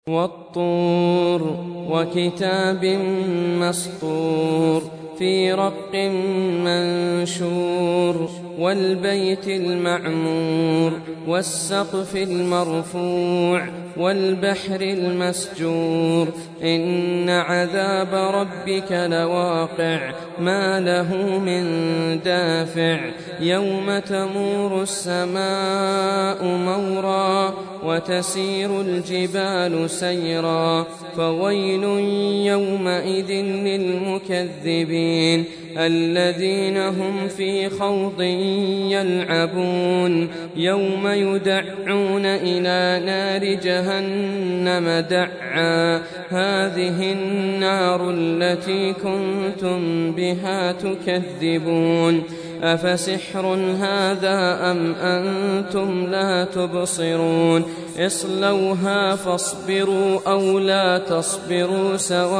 والطور وكتاب مسطور في رق منشور والبيت المعمور والسقف المرفوع والبحر المسجور إن عذاب ربك لواقع ما له من دافع يوم تمور السماء مورا وتسير الجبال سيرا فويل يومئذ للمكذبين الذين هم في خوض يلعبون يوم يدعون إلى نار جهنم دعا هذه النار التي كنتم بها تكذبون أفسحر هذا أم أنتم لا تبصرون اصلوها فاصبروا أو لا تصبروا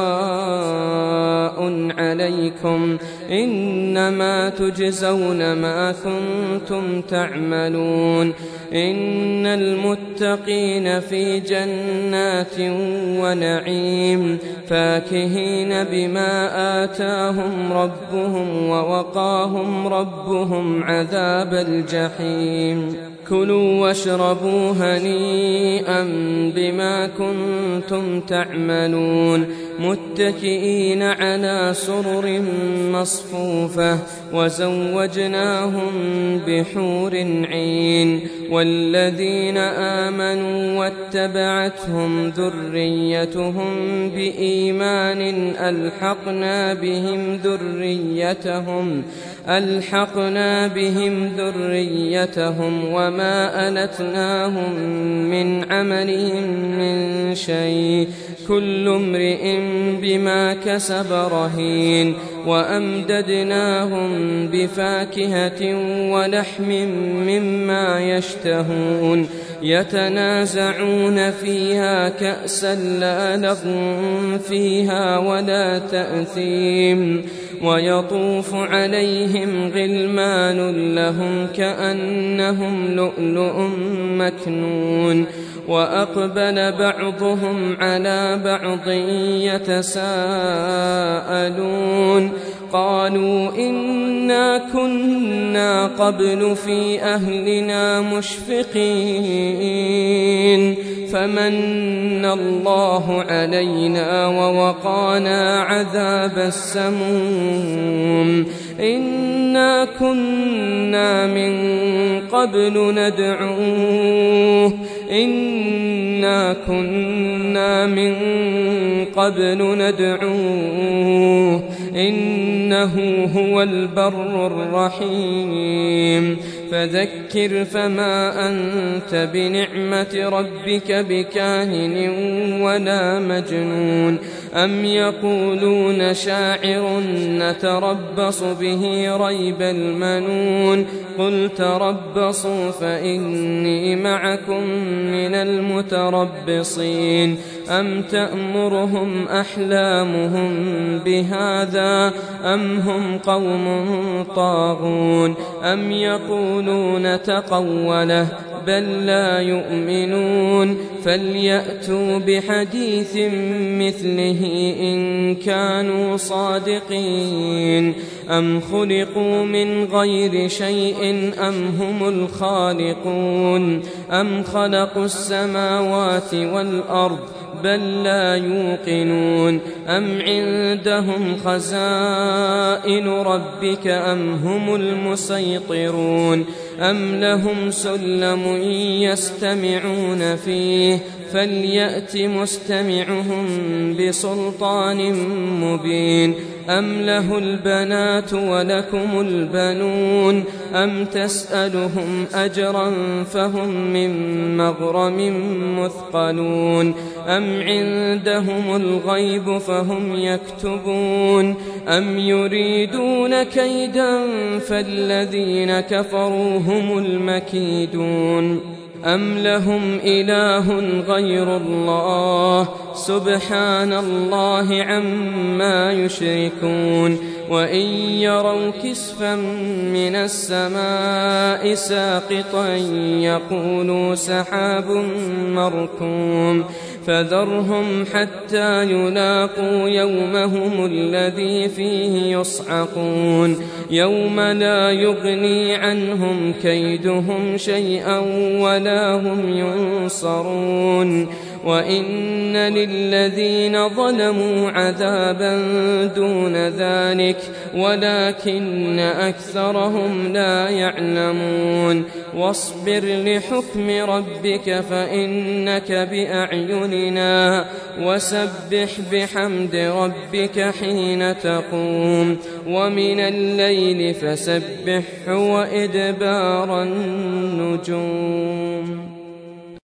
سواء عليكم إنما تجزون ما كنتم تعملون إن المتقين في جنات ونعيم فاكهين بما آتاهم ربهم ووقاهم ربهم عذاب الجحيم كلوا واشربوا هنيئا بما كنتم تعملون متكئين على سرر مصفوفة وزوجناهم بحور عين والذين آمنوا واتبعتهم ذريتهم بإيمان ألحقنا بهم ذريتهم وما ألتناهم من عملهم من شيء كل امرئ بما كسب رهين وأمددناهم بفاكهة ولحم مما يشتهون يتنازعون فيها كأسا لا لغو فيها ولا تأثيم ويطوف عليهم غلمان لهم كأنهم لؤلؤ مكنون وأقبل بعضهم على بعض يتساءلون قالوا إنا كنا قبل في أهلنا مشفقين فمن الله علينا ووقانا عذاب السموم إنا كنا من قبل ندعوه إنا كنا من قبل ندعوه إنه هو البر الرحيم فذكر فما أنت بنعمة ربك بكاهن ولا مجنون أم يقولون شاعر نتربص به ريب المنون قل تربصوا فإني معكم من المتربصين أم تأمرهم أحلامهم بهذا أم هم قوم طاغون أم يقولون تقوله بل لا يؤمنون فليأتوا بحديث مثله إن كانوا صادقين أم خلقوا من غير شيء أم هم الخالقون أم خلقوا السماوات والأرض بل لا يوقنون أم عندهم خزائن ربك أم هم المسيطرون أم لهم سلم يستمعون فيه فليأت مستمعهم بسلطان مبين أم له البنات ولكم البنون أم تسألهم أجرا فهم من مغرم مثقلون أم عندهم الغيب فهم يكتبون أم يريدون كيدا فالذين كفروا هم المكيدون أم لهم إله غير الله سبحان الله عما يشركون وإن يروا كسفا من السماء ساقطا يقولوا سحاب مركوم فذرهم حتى يلاقوا يومهم الذي فيه يصعقون يوم لا يغني عنهم كيدهم شيئا ولا هم ينصرون وإن للذين ظلموا عذابا دون ذلك ولكن أكثرهم لا يعلمون واصبر لحكم ربك فإنك بأعيننا وسبح بحمد ربك حين تقوم ومن الليل فسبحه وإدبار النجوم.